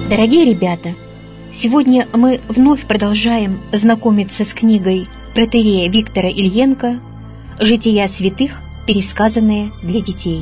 Дорогие ребята, сегодня мы вновь продолжаем знакомиться с книгой протоиерея Виктора Ильенко «Жития святых, пересказанные для детей».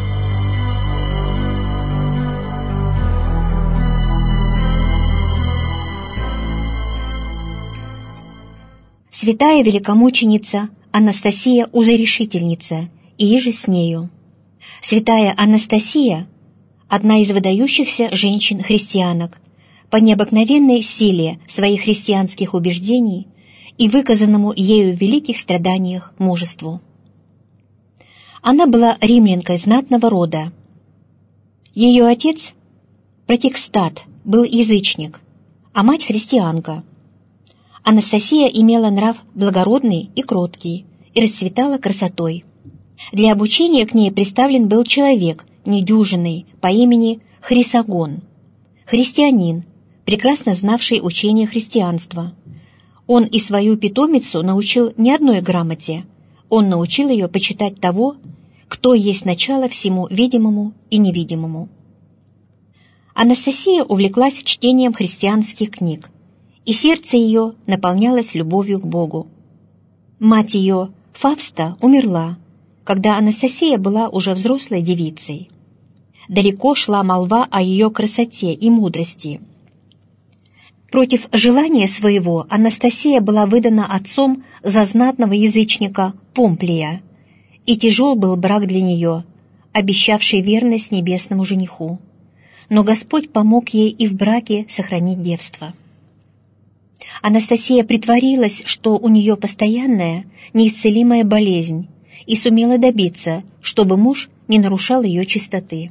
Святая великомученица Анастасия Узорешительница и иже с нею. Святая Анастасия – одна из выдающихся женщин-христианок по необыкновенной силе своих христианских убеждений и выказанному ею в великих страданиях мужеству. Она была римлянкой знатного рода. Ее отец, протекстат, был язычник, а мать христианка. Анастасия имела нрав благородный и кроткий и расцветала красотой. Для обучения к ней представлен был человек недюжинный по имени Хрисагон, христианин, прекрасно знавший учение христианства. Он и свою питомицу научил не одной грамоте, он научил ее почитать того, кто есть начало всему видимому и невидимому. Анастасия увлеклась чтением христианских книг, и сердце ее наполнялось любовью к Богу. Мать ее, Фавста, умерла, когда Анастасия была уже взрослой девицей. Далеко шла молва о ее красоте и мудрости. Против желания своего Анастасия была выдана отцом за знатного язычника Помплия, и тяжел был брак для нее, обещавший верность небесному жениху. Но Господь помог ей и в браке сохранить девство. Анастасия притворилась, что у нее постоянная, неисцелимая болезнь, и сумела добиться, чтобы муж не нарушал ее чистоты.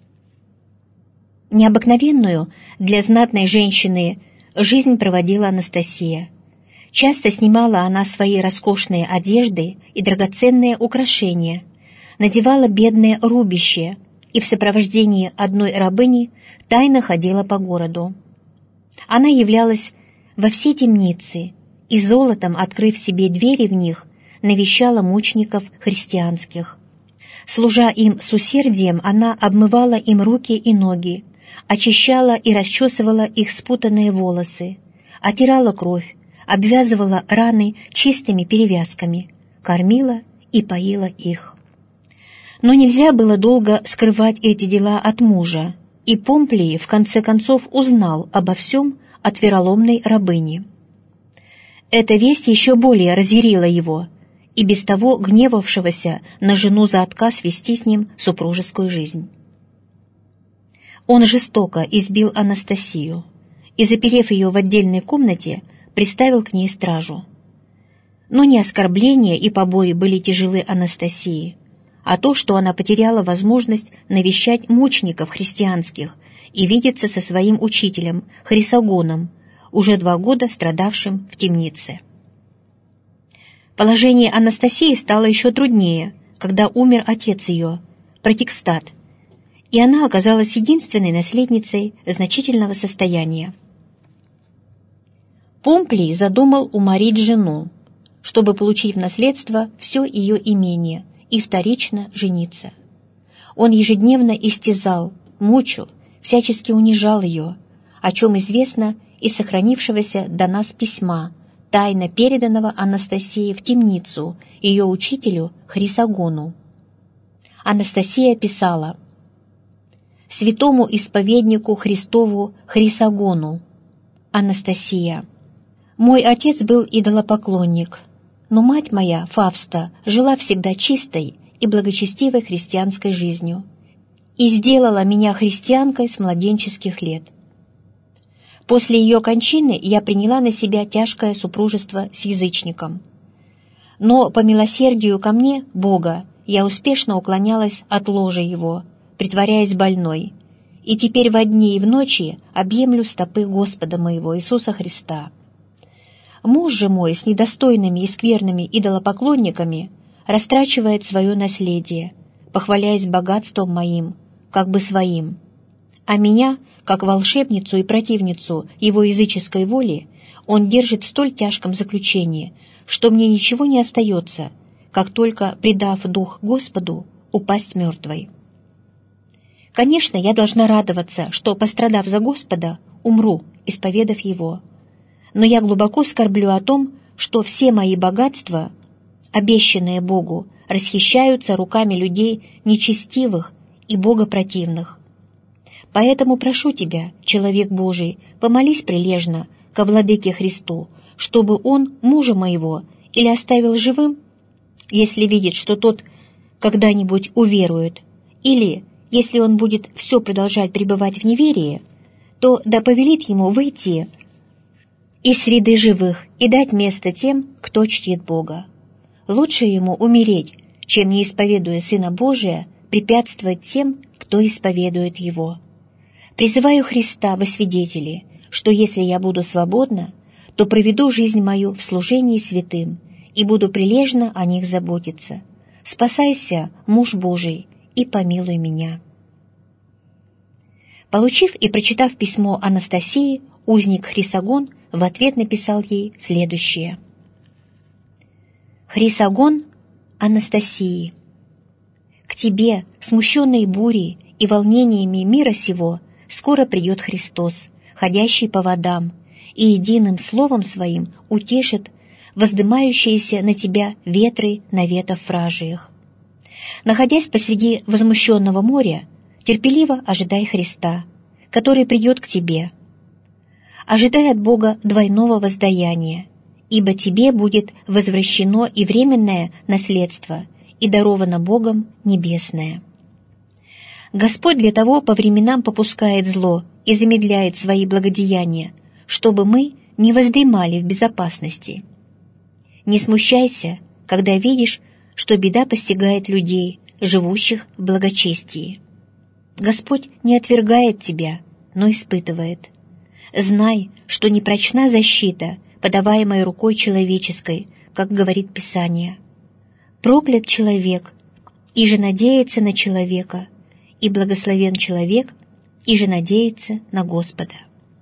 Необыкновенную для знатной женщины жизнь проводила Анастасия. Часто снимала она свои роскошные одежды и драгоценные украшения, надевала бедное рубище и в сопровождении одной рабыни тайно ходила по городу. Она являлась во все темницы и золотом, открыв себе двери в них, навещала мучеников христианских. Служа им с усердием, она обмывала им руки и ноги, очищала и расчесывала их спутанные волосы, отирала кровь, обвязывала раны чистыми перевязками, кормила и поила их. Но нельзя было долго скрывать эти дела от мужа, и Помплий в конце концов узнал обо всем от вероломной рабыни. Эта весть еще более разъярила его, и без того гневавшегося на жену за отказ вести с ним супружескую жизнь. Он жестоко избил Анастасию и, заперев ее в отдельной комнате, приставил к ней стражу. Но не оскорбления и побои были тяжелы Анастасии, а то, что она потеряла возможность навещать мучеников христианских и видеться со своим учителем Хрисагоном, уже 2 года страдавшим в темнице. Положение Анастасии стало еще труднее, когда умер отец ее, протекстат, и она оказалась единственной наследницей значительного состояния. Помплий задумал уморить жену, чтобы получить в наследство все ее имение и вторично жениться. Он ежедневно истязал, мучил, всячески унижал ее, о чем известно из сохранившегося до нас письма, тайно переданного Анастасии в темницу ее учителю Хрисагону. Анастасия писала: «Святому исповеднику Христову Хрисагону. Анастасия. Мой отец был идолопоклонник, но мать моя, Фавста, жила всегда чистой и благочестивой христианской жизнью и сделала меня христианкой с младенческих лет. После ее кончины я приняла на себя тяжкое супружество с язычником. Но по милосердию ко мне, Бога, я успешно уклонялась от ложа его, притворяясь больной, и теперь во дни и в ночи объемлю стопы Господа моего Иисуса Христа. Муж же мой с недостойными и скверными идолопоклонниками растрачивает свое наследие, похваляясь богатством моим, как бы своим, а меня, как волшебницу и противницу его языческой воли, он держит в столь тяжком заключении, что мне ничего не остается, как только, предав дух Господу, упасть мертвой. Конечно, я должна радоваться, что, пострадав за Господа, умру, исповедав Его. Но я глубоко скорблю о том, что все мои богатства, обещанные Богу, расхищаются руками людей нечестивых и богопротивных. Поэтому прошу тебя, человек Божий, помолись прилежно ко Владыке Христу, чтобы Он мужа моего или оставил живым, если видит, что тот когда-нибудь уверует, или, если он будет все продолжать пребывать в неверии, то да повелит ему выйти из среды живых и дать место тем, кто чтит Бога. Лучше ему умереть, чем, не исповедуя Сына Божия, препятствовать тем, кто исповедует Его. Призываю Христа во свидетели, что если я буду свободна, то проведу жизнь мою в служении святым и буду прилежно о них заботиться. Спасайся, муж Божий, и помилуй меня». Получив и прочитав письмо Анастасии, узник Хрисагон в ответ написал ей следующее. «Хрисагон Анастасии, к тебе, смущенной бурей и волнениями мира сего, скоро придет Христос, ходящий по водам, и единым словом своим утешит воздымающиеся на тебя ветры наветов вражиих. Находясь посреди возмущенного моря, терпеливо ожидай Христа, который придет к тебе. Ожидай от Бога двойного воздаяния, ибо тебе будет возвращено и временное наследство, и даровано Богом небесное. Господь для того по временам попускает зло и замедляет свои благодеяния, чтобы мы не воздремали в безопасности. Не смущайся, когда видишь, что беда постигает людей, живущих в благочестии. Господь не отвергает тебя, но испытывает. Знай, что непрочна защита, подаваемая рукой человеческой, как говорит Писание. Проклят человек, и же надеется на человека, и благословен человек, и же надеется на Господа.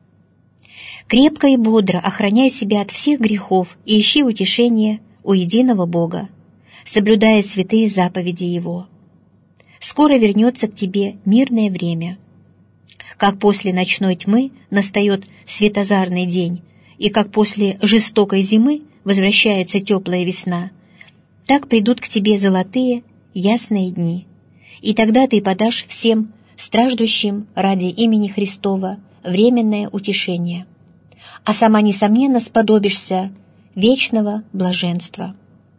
Крепко и бодро охраняй себя от всех грехов и ищи утешения у единого Бога, соблюдая святые заповеди Его. Скоро вернется к тебе мирное время. Как после ночной тьмы настает светозарный день, и как после жестокой зимы возвращается теплая весна, так придут к тебе золотые, ясные дни, и тогда ты подашь всем страждущим ради имени Христова временное утешение, а сама, несомненно, сподобишься вечного блаженства.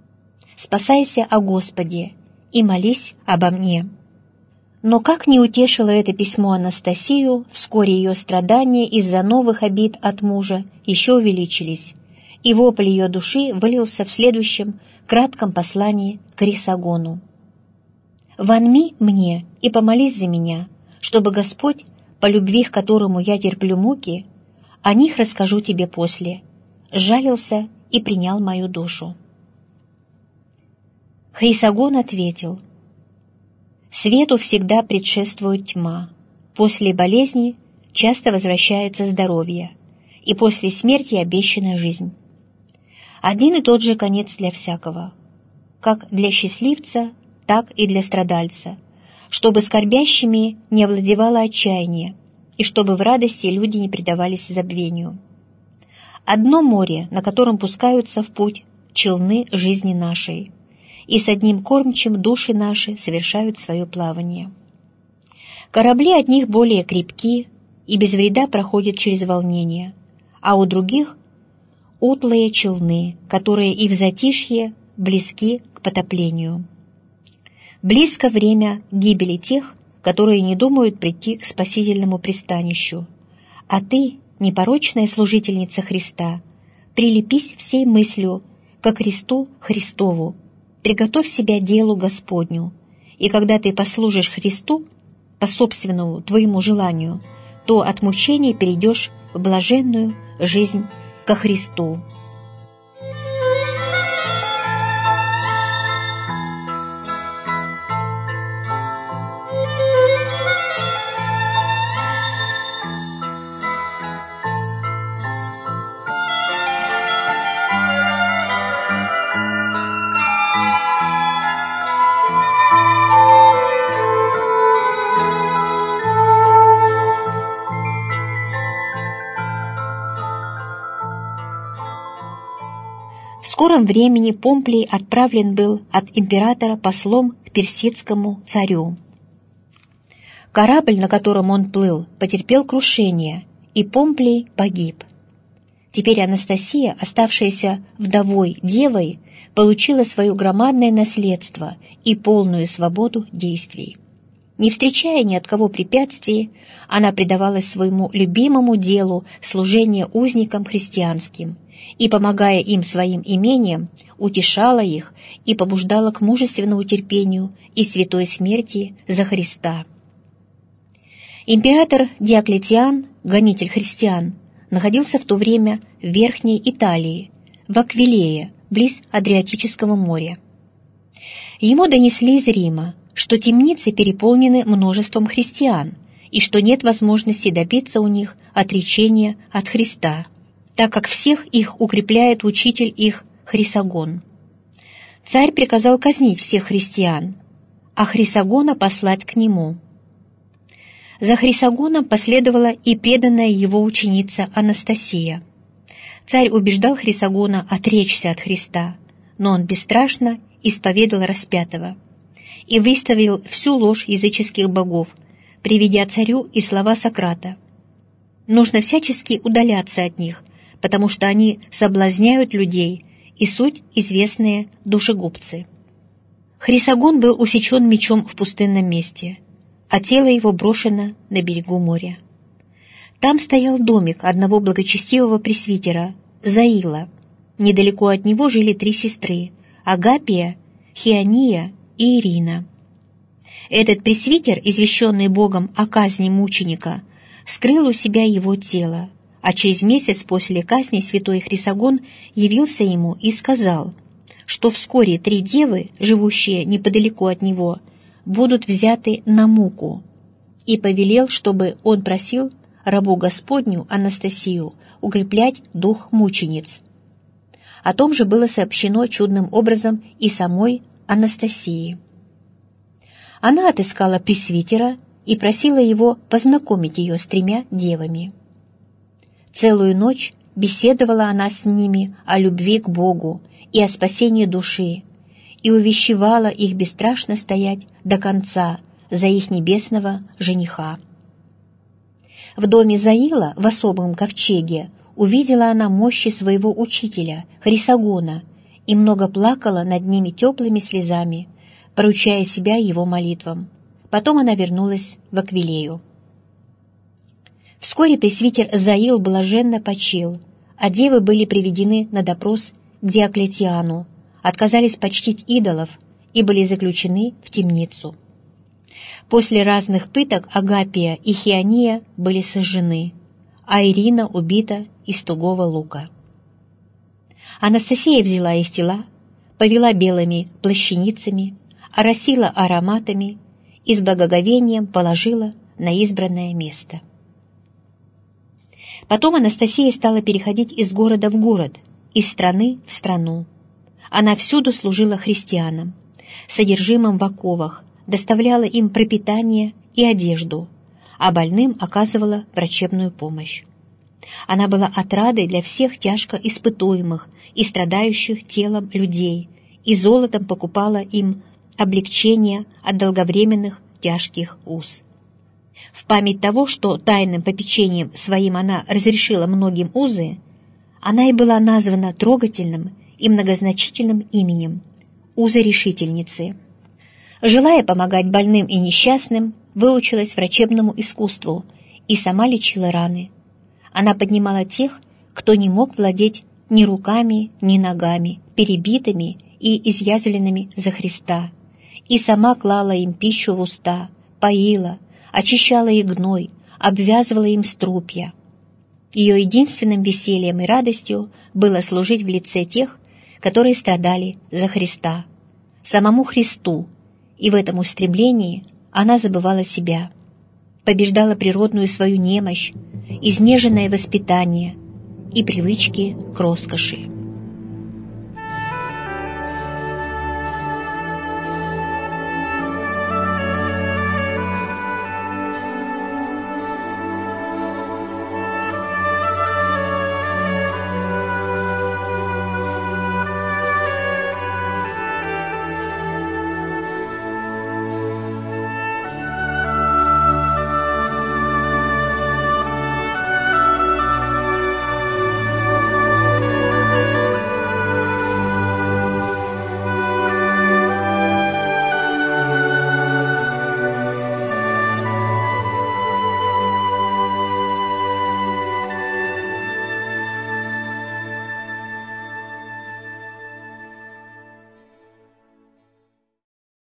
Спасайся о Господе и молись обо мне». Но как не утешило это письмо Анастасию, вскоре ее страдания из-за новых обид от мужа еще увеличились, и вопль ее души вылился в следующем кратком послании к Хрисагону. «Вонми мне и помолись за меня, чтобы Господь, по любви к которому я терплю муки, о них расскажу тебе после, сжалился и принял мою душу». Хрисагон ответил: «Свету всегда предшествует тьма, после болезни часто возвращается здоровье, и после смерти обещанная жизнь. Один и тот же конец для всякого, как для счастливца, так и для страдальца, чтобы скорбящими не овладевало отчаяние, и чтобы в радости люди не предавались забвению. Одно море, на котором пускаются в путь челны жизни нашей, и с одним кормчим души наши совершают свое плавание. Корабли от них более крепки и без вреда проходят через волнение, а у других — утлые челны, которые и в затишье близки к потоплению. Близко время гибели тех, которые не думают прийти к спасительному пристанищу, а ты, непорочная служительница Христа, прилепись всей мыслью ко кресту Христову, приготовь себя делу Господню, и когда ты послужишь Христу по собственному твоему желанию, то от мучений перейдешь в блаженную жизнь ко Христу. скором времени Помплий отправлен был от императора послом к персидскому царю. Корабль, на котором он плыл, потерпел крушение, и Помплий погиб. Теперь Анастасия, оставшаяся вдовой девой, получила свое громадное наследство и полную свободу действий. Не встречая ни от кого препятствий, она предавалась своему любимому делу служения узникам христианским и, помогая им своим имением, утешала их и побуждала к мужественному терпению и святой смерти за Христа. Император Диоклетиан, гонитель христиан, находился в то время в Верхней Италии, в Аквилее, близ Адриатического моря. Ему донесли из Рима, что темницы переполнены множеством христиан и что нет возможности добиться у них отречения от Христа, так как всех их укрепляет учитель их Хрисагон. Царь приказал казнить всех христиан, а Хрисагона послать к нему. За Хрисагоном последовала и преданная его ученица Анастасия. Царь убеждал Хрисагона отречься от Христа, но он бесстрашно исповедал распятого и выставил всю ложь языческих богов, приведя царю и слова Сократа. Нужно всячески удаляться от них, потому что они соблазняют людей и суть известные душегубцы. Хрисагон был усечен мечом в пустынном месте, а тело его брошено на берегу моря. Там стоял домик одного благочестивого пресвитера, Заила. Недалеко от него жили 3 сестры – Агапия, Хиония и Ирина. Этот пресвитер, извещенный Богом о казни мученика, скрыл у себя его тело, а через месяц после казни святой Хрисагон явился ему и сказал, что вскоре 3 девы, живущие неподалеку от него, будут взяты на муку, и повелел, чтобы он просил рабу Господню Анастасию укреплять дух мучениц. О том же было сообщено чудным образом и самой Анастасии. Она отыскала пресвитера и просила его познакомить ее с 3 девами. Целую ночь беседовала она с ними о любви к Богу и о спасении души, и увещевала их бесстрашно стоять до конца за их небесного жениха. В доме Заила в особом ковчеге увидела она мощи своего учителя, Хрисагона, и много плакала над ними теплыми слезами, поручая себя его молитвам. Потом она вернулась в Аквилею. Вскоре пресвитер Заил блаженно почил, а девы были приведены на допрос к Диоклетиану, отказались почтить идолов и были заключены в темницу. После разных пыток Агапия и Хиония были сожжены, а Ирина убита из тугого лука. Анастасия взяла их тела, повела белыми плащаницами, оросила ароматами и с благоговением положила на избранное место. Потом Анастасия стала переходить из города в город, из страны в страну. Она всюду служила христианам, содержимым в оковах, доставляла им пропитание и одежду, а больным оказывала врачебную помощь. Она была отрадой для всех тяжко испытуемых и страдающих телом людей, и золотом покупала им облегчение от долговременных тяжких уз. В память того, что тайным попечением своим она разрешила многим узы, она и была названа трогательным и многозначительным именем – узорешительницы. Желая помогать больным и несчастным, выучилась врачебному искусству и сама лечила раны. Она поднимала тех, кто не мог владеть ни руками, ни ногами, перебитыми и изъязвленными за Христа, и сама клала им пищу в уста, поила, очищала их гной, обвязывала им струпья. Ее единственным весельем и радостью было служить в лице тех, которые страдали за Христа, самому Христу, и в этом устремлении она забывала себя, побеждала природную свою немощь, изнеженное воспитание и привычки к роскоши.